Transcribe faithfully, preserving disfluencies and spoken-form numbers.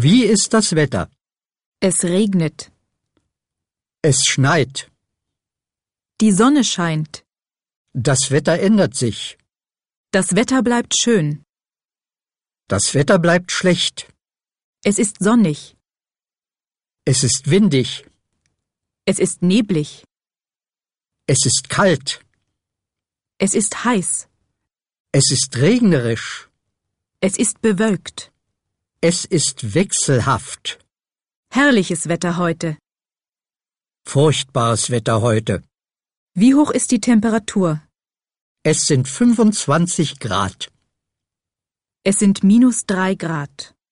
Wie ist das Wetter? Es regnet. Es schneit. Die Sonne scheint. Das Wetter ändert sich. Das Wetter bleibt schön. Das Wetter bleibt schlecht. Es ist sonnig. Es ist windig. Es ist neblig. Es ist kalt. Es ist heiß. Es ist regnerisch. Es ist bewölkt. Es ist wechselhaft. Herrliches Wetter heute. Furchtbares Wetter heute. Wie hoch ist die Temperatur? Es sind fünfundzwanzig Grad. Es sind minus drei Grad.